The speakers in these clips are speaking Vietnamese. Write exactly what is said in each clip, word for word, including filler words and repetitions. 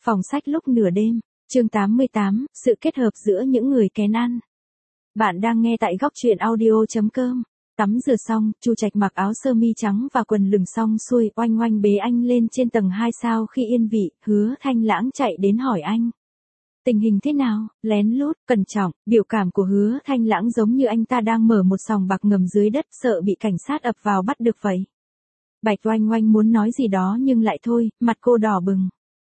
Phòng sách lúc nửa đêm, chương tám mươi tám, sự kết hợp giữa những người kén ăn. Bạn đang nghe tại góc truyện audio chấm com. Tắm rửa xong, Chu Trạch mặc áo sơ mi trắng và quần lửng xong xuôi, oanh oanh bế anh lên trên tầng hai sao khi yên vị, Hứa Thanh Lãng chạy đến hỏi anh. Tình hình thế nào, lén lút, cẩn trọng, biểu cảm của Hứa Thanh Lãng giống như anh ta đang mở một sòng bạc ngầm dưới đất sợ bị cảnh sát ập vào bắt được vậy. Bạch oanh oanh muốn nói gì đó nhưng lại thôi, mặt cô đỏ bừng.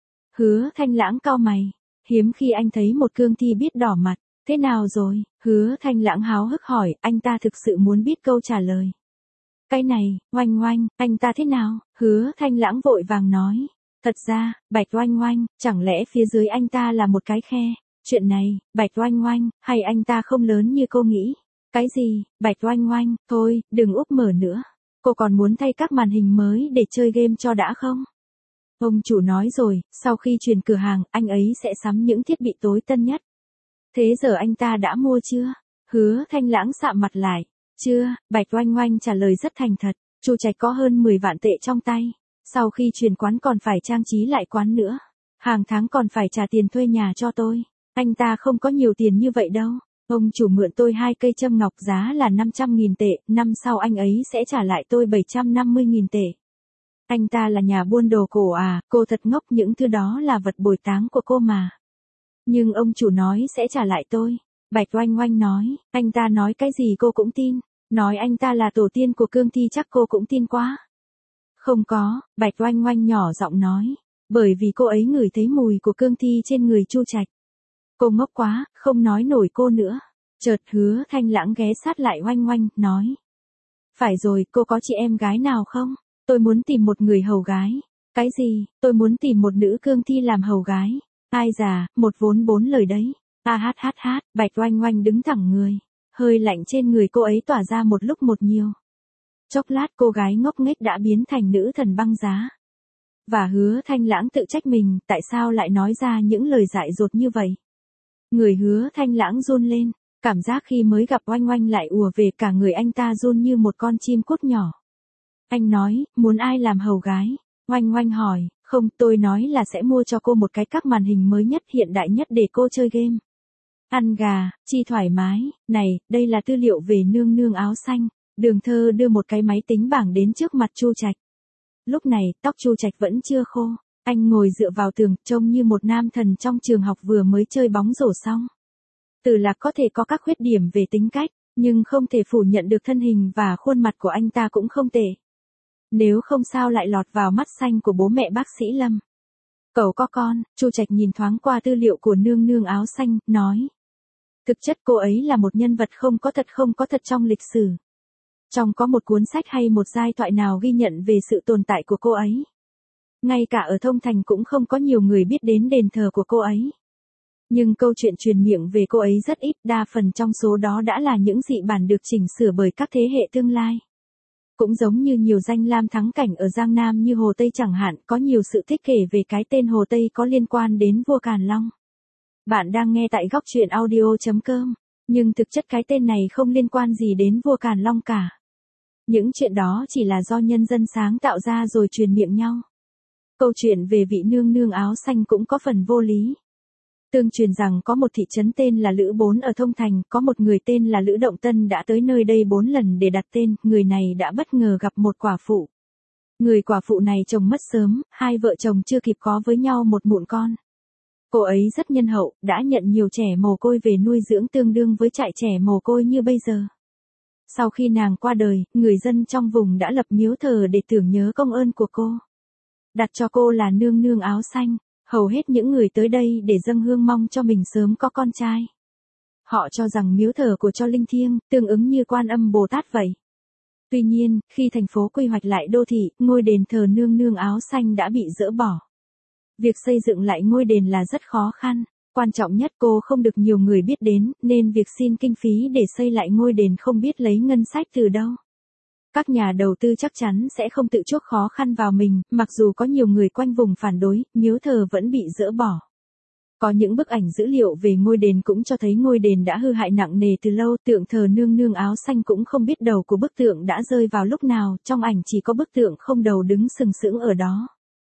Hứa Thanh Lãng cau mày, hiếm khi anh thấy một cương thi biết đỏ mặt, thế nào rồi, Hứa Thanh Lãng háo hức hỏi, anh ta thực sự muốn biết câu trả lời. Cái này, oanh oanh, anh ta thế nào, Hứa Thanh Lãng vội vàng nói. Thật ra, Bạch oanh oanh, chẳng lẽ phía dưới anh ta là một cái khe, chuyện này, Bạch oanh oanh, hay anh ta không lớn như cô nghĩ. Cái gì, Bạch oanh oanh, thôi, đừng úp mở nữa. Cô còn muốn thay các màn hình mới để chơi game cho đã không? Ông chủ nói rồi, sau khi chuyển cửa hàng, anh ấy sẽ sắm những thiết bị tối tân nhất. Thế giờ anh ta đã mua chưa? Hứa Thanh Lãng sạm mặt lại. Chưa, Bạch oanh oanh trả lời rất thành thật. Chu Trạch có hơn mười vạn tệ trong tay. Sau khi chuyển quán còn phải trang trí lại quán nữa. Hàng tháng còn phải trả tiền thuê nhà cho tôi. Anh ta không có nhiều tiền như vậy đâu. Ông chủ mượn tôi hai cây châm ngọc giá là năm trăm nghìn tệ, năm sau anh ấy sẽ trả lại tôi bảy trăm năm mươi nghìn tệ. Anh ta là nhà buôn đồ cổ à, cô thật ngốc, những thứ đó là vật bồi táng của cô mà. Nhưng ông chủ nói sẽ trả lại tôi. Bạch oanh oanh nói, anh ta nói cái gì cô cũng tin. Nói anh ta là tổ tiên của cương thi chắc cô cũng tin quá. Không có, Bạch oanh oanh nhỏ giọng nói. Bởi vì cô ấy ngửi thấy mùi của cương thi trên người Chu Trạch. Cô ngốc quá, không nói nổi cô nữa. Chợt Hứa Thanh Lãng ghé sát lại oanh oanh, nói. Phải rồi, cô có chị em gái nào không? Tôi muốn tìm một người hầu gái. Cái gì, tôi muốn tìm một nữ cương thi làm hầu gái. Ai già, một vốn bốn lời đấy. A hát hát hát, Bạch oanh oanh đứng thẳng người. Hơi lạnh trên người cô ấy tỏa ra một lúc một nhiều. Chốc lát cô gái ngốc nghếch đã biến thành nữ thần băng giá. Và Hứa Thanh Lãng tự trách mình, tại sao lại nói ra những lời dại dột như vậy. Người Hứa Thanh Lãng run lên, cảm giác khi mới gặp oanh oanh lại ùa về, cả người anh ta run như một con chim cút nhỏ. Anh nói, muốn ai làm hầu gái? Oanh oanh hỏi, không, tôi nói là sẽ mua cho cô một cái các màn hình mới nhất hiện đại nhất để cô chơi game. Ăn gà, chi thoải mái, này, đây là tư liệu về nương nương áo xanh. Đường Thơ đưa một cái máy tính bảng đến trước mặt Chu Trạch. Lúc này, tóc Chu Trạch vẫn chưa khô. Anh ngồi dựa vào tường, trông như một nam thần trong trường học vừa mới chơi bóng rổ xong. Từ Lạc có thể có các khuyết điểm về tính cách, nhưng không thể phủ nhận được thân hình và khuôn mặt của anh ta cũng không tệ. Nếu không sao lại lọt vào mắt xanh của bố mẹ bác sĩ Lâm. Cậu có con, Chu Trạch nhìn thoáng qua tư liệu của nương nương áo xanh, nói. Thực chất cô ấy là một nhân vật không có thật không có thật trong lịch sử. Trong có một cuốn sách hay một giai thoại nào ghi nhận về sự tồn tại của cô ấy. Ngay cả ở Thông Thành cũng không có nhiều người biết đến đền thờ của cô ấy. Nhưng câu chuyện truyền miệng về cô ấy rất ít, đa phần trong số đó đã là những dị bản được chỉnh sửa bởi các thế hệ tương lai. Cũng giống như nhiều danh lam thắng cảnh ở Giang Nam như Hồ Tây chẳng hạn, có nhiều sự thích kể về cái tên Hồ Tây có liên quan đến vua Càn Long. Bạn đang nghe tại góc truyện audio chấm com, nhưng thực chất cái tên này không liên quan gì đến vua Càn Long cả. Những chuyện đó chỉ là do nhân dân sáng tạo ra rồi truyền miệng nhau. Câu chuyện về vị nương nương áo xanh cũng có phần vô lý. Tương truyền rằng có một thị trấn tên là Lữ Bốn ở Thông Thành, có một người tên là Lữ Động Tân đã tới nơi đây bốn lần để đặt tên, người này đã bất ngờ gặp một quả phụ. Người quả phụ này chồng mất sớm, hai vợ chồng chưa kịp có với nhau một mụn con. Cô ấy rất nhân hậu, đã nhận nhiều trẻ mồ côi về nuôi dưỡng tương đương với trại trẻ mồ côi như bây giờ. Sau khi nàng qua đời, người dân trong vùng đã lập miếu thờ để tưởng nhớ công ơn của cô. Đặt cho cô là nương nương áo xanh. Hầu hết những người tới đây để dâng hương mong cho mình sớm có con trai. Họ cho rằng miếu thờ của cho linh thiêng, tương ứng như Quan Âm Bồ Tát vậy. Tuy nhiên, khi thành phố quy hoạch lại đô thị, ngôi đền thờ nương nương áo xanh đã bị dỡ bỏ. Việc xây dựng lại ngôi đền là rất khó khăn. Quan trọng nhất cô không được nhiều người biết đến, nên việc xin kinh phí để xây lại ngôi đền không biết lấy ngân sách từ đâu. Các nhà đầu tư chắc chắn sẽ không tự chuốc khó khăn vào mình, mặc dù có nhiều người quanh vùng phản đối, miếu thờ vẫn bị dỡ bỏ. Có những bức ảnh dữ liệu về ngôi đền cũng cho thấy ngôi đền đã hư hại nặng nề từ lâu, tượng thờ nương nương áo xanh cũng không biết đầu của bức tượng đã rơi vào lúc nào, trong ảnh chỉ có bức tượng không đầu đứng sừng sững ở đó.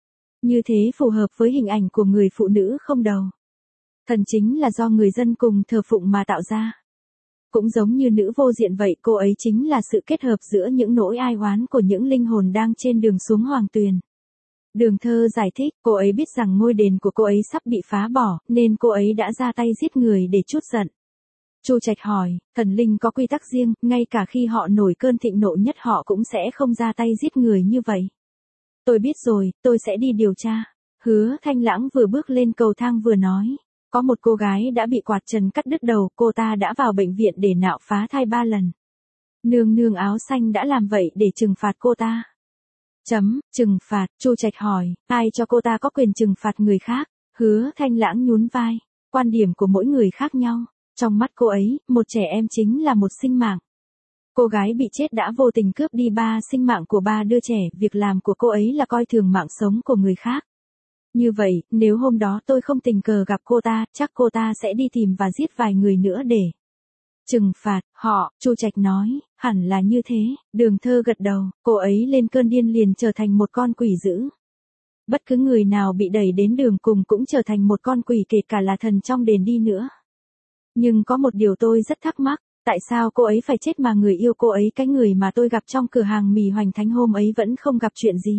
Như thế phù hợp với hình ảnh của người phụ nữ không đầu. Thần chính là do người dân cùng thờ phụng mà tạo ra. Cũng giống như nữ vô diện vậy, cô ấy chính là sự kết hợp giữa những nỗi ai oán của những linh hồn đang trên đường xuống hoàng tuyền. Đường Thơ giải thích, cô ấy biết rằng ngôi đền của cô ấy sắp bị phá bỏ, nên cô ấy đã ra tay giết người để trút giận. Chu Trạch hỏi, thần linh có quy tắc riêng, ngay cả khi họ nổi cơn thịnh nộ nhất họ cũng sẽ không ra tay giết người như vậy. Tôi biết rồi, tôi sẽ đi điều tra. Hứa Thanh Lãng vừa bước lên cầu thang vừa nói. Có một cô gái đã bị quạt trần cắt đứt đầu, cô ta đã vào bệnh viện để nạo phá thai ba lần. Nương nương áo xanh đã làm vậy để trừng phạt cô ta. Chấm, trừng phạt, Chu Trạch hỏi, ai cho cô ta có quyền trừng phạt người khác? Hứa Thanh Lãng nhún vai, quan điểm của mỗi người khác nhau. Trong mắt cô ấy, một trẻ em chính là một sinh mạng. Cô gái bị chết đã vô tình cướp đi ba sinh mạng của ba đứa trẻ, việc làm của cô ấy là coi thường mạng sống của người khác. Như vậy, nếu hôm đó tôi không tình cờ gặp cô ta, chắc cô ta sẽ đi tìm và giết vài người nữa để trừng phạt họ, Chu Trạch nói, hẳn là như thế. Đường Thơ gật đầu, cô ấy lên cơn điên liền trở thành một con quỷ dữ. Bất cứ người nào bị đẩy đến đường cùng cũng trở thành một con quỷ, kể cả là thần trong đền đi nữa. Nhưng có một điều tôi rất thắc mắc, tại sao cô ấy phải chết mà người yêu cô ấy, cái người mà tôi gặp trong cửa hàng mì Hoành Thánh hôm ấy vẫn không gặp chuyện gì?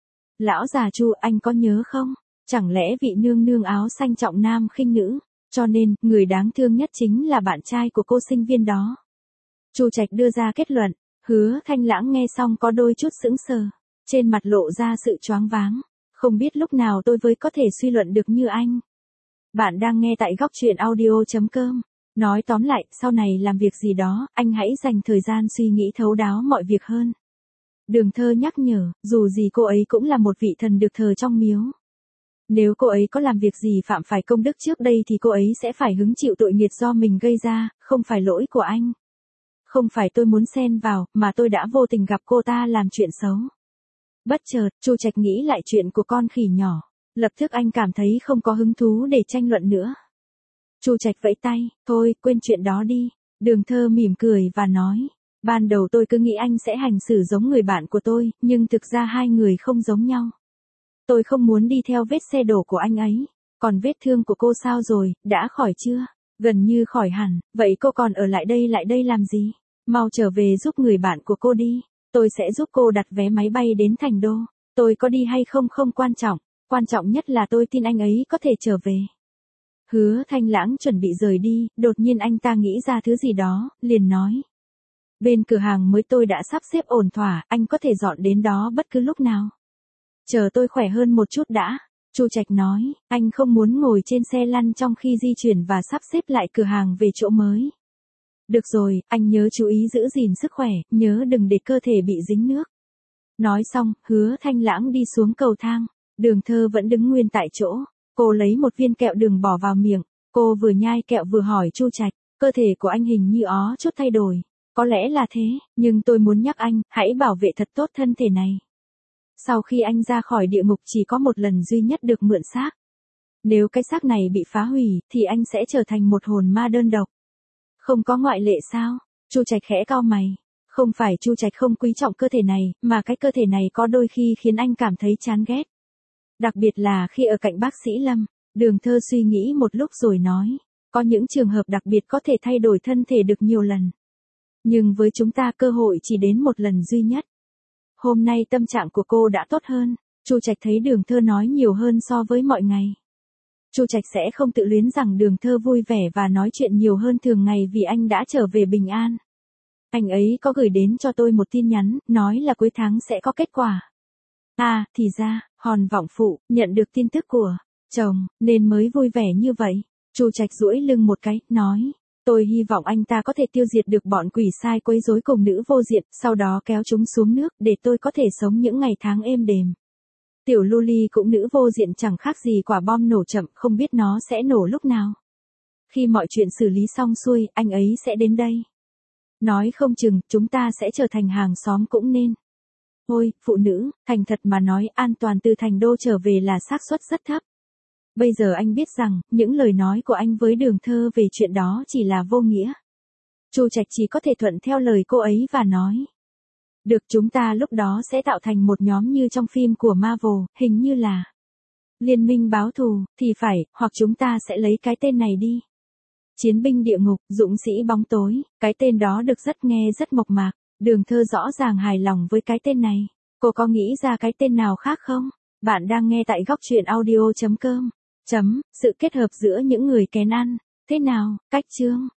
Lão già Chu, anh có nhớ không? Chẳng lẽ vị nương nương áo xanh trọng nam khinh nữ, cho nên, người đáng thương nhất chính là bạn trai của cô sinh viên đó. Chu Trạch đưa ra kết luận, Hứa Thanh Lãng nghe xong có đôi chút sững sờ, trên mặt lộ ra sự choáng váng, không biết lúc nào tôi mới có thể suy luận được như anh. Bạn đang nghe tại góc truyện audio chấm com. Nói tóm lại, sau này làm việc gì đó, anh hãy dành thời gian suy nghĩ thấu đáo mọi việc hơn. Đường Thơ nhắc nhở, dù gì cô ấy cũng là một vị thần được thờ trong miếu. Nếu cô ấy có làm việc gì phạm phải công đức trước đây thì cô ấy sẽ phải hứng chịu tội nghiệp do mình gây ra, không phải lỗi của anh. Không phải tôi muốn xen vào, mà tôi đã vô tình gặp cô ta làm chuyện xấu. Bất chợt, Chu Trạch nghĩ lại chuyện của con khỉ nhỏ. Lập tức anh cảm thấy không có hứng thú để tranh luận nữa. Chu Trạch vẫy tay, thôi, quên chuyện đó đi. Đường Thơ mỉm cười và nói, ban đầu tôi cứ nghĩ anh sẽ hành xử giống người bạn của tôi, nhưng thực ra hai người không giống nhau. Tôi không muốn đi theo vết xe đổ của anh ấy. Còn vết thương của cô sao rồi, đã khỏi chưa? Gần như khỏi hẳn, vậy cô còn ở lại đây lại đây làm gì? Mau trở về giúp người bạn của cô đi. Tôi sẽ giúp cô đặt vé máy bay đến Thành Đô. Tôi có đi hay không không quan trọng, quan trọng nhất là tôi tin anh ấy có thể trở về. Hứa Thanh Lãng chuẩn bị rời đi, đột nhiên anh ta nghĩ ra thứ gì đó, liền nói. Bên cửa hàng mới tôi đã sắp xếp ổn thỏa, anh có thể dọn đến đó bất cứ lúc nào. Chờ tôi khỏe hơn một chút đã. Chu Trạch nói, anh không muốn ngồi trên xe lăn trong khi di chuyển và sắp xếp lại cửa hàng về chỗ mới. Được rồi, anh nhớ chú ý giữ gìn sức khỏe, nhớ đừng để cơ thể bị dính nước. Nói xong, Hứa Thanh Lãng đi xuống cầu thang. Đường Thơ vẫn đứng nguyên tại chỗ. Cô lấy một viên kẹo đường bỏ vào miệng. Cô vừa nhai kẹo vừa hỏi Chu Trạch, cơ thể của anh hình như ó chút thay đổi. Có lẽ là thế, nhưng tôi muốn nhắc anh, hãy bảo vệ thật tốt thân thể này. Sau khi anh ra khỏi địa ngục chỉ có một lần duy nhất được mượn xác. Nếu cái xác này bị phá hủy, thì anh sẽ trở thành một hồn ma đơn độc. Không có ngoại lệ sao? Chu Trạch khẽ cau mày. Không phải Chu Trạch không quý trọng cơ thể này, mà cái cơ thể này có đôi khi khiến anh cảm thấy chán ghét. Đặc biệt là khi ở cạnh bác sĩ Lâm. Đường Thơ suy nghĩ một lúc rồi nói. Có những trường hợp đặc biệt có thể thay đổi thân thể được nhiều lần. Nhưng với chúng ta cơ hội chỉ đến một lần duy nhất. Hôm nay tâm trạng của cô đã tốt hơn. Chu Trạch thấy Đường Thơ nói nhiều hơn so với mọi ngày. Chu Trạch sẽ không tự luyến rằng Đường Thơ vui vẻ và nói chuyện nhiều hơn thường ngày vì anh đã trở về bình an. Anh ấy có gửi đến cho tôi một tin nhắn, nói là cuối tháng sẽ có kết quả. À, thì ra, Hòn Vọng Phụ, nhận được tin tức của chồng, nên mới vui vẻ như vậy. Chu Trạch duỗi lưng một cái, nói. Tôi hy vọng anh ta có thể tiêu diệt được bọn quỷ sai quấy rối cùng nữ vô diện, sau đó kéo chúng xuống nước để tôi có thể sống những ngày tháng êm đềm. Tiểu Luli cũng nữ vô diện chẳng khác gì quả bom nổ chậm, không biết nó sẽ nổ lúc nào. Khi mọi chuyện xử lý xong xuôi, anh ấy sẽ đến đây. Nói không chừng, chúng ta sẽ trở thành hàng xóm cũng nên. Ôi, phụ nữ, thành thật mà nói, an toàn từ Thành Đô trở về là xác suất rất thấp. Bây giờ anh biết rằng, những lời nói của anh với Đường Thơ về chuyện đó chỉ là vô nghĩa. Chu Trạch chỉ có thể thuận theo lời cô ấy và nói. Được, chúng ta lúc đó sẽ tạo thành một nhóm như trong phim của Marvel, hình như là Liên minh báo thù, thì phải, hoặc chúng ta sẽ lấy cái tên này đi. Chiến binh địa ngục, dũng sĩ bóng tối, cái tên đó được rất nghe rất mộc mạc. Đường Thơ rõ ràng hài lòng với cái tên này. Cô có nghĩ ra cái tên nào khác không? Bạn đang nghe tại góc truyện audio chấm com. Chấm, sự kết hợp giữa những người kén ăn. Thế nào, cách chương?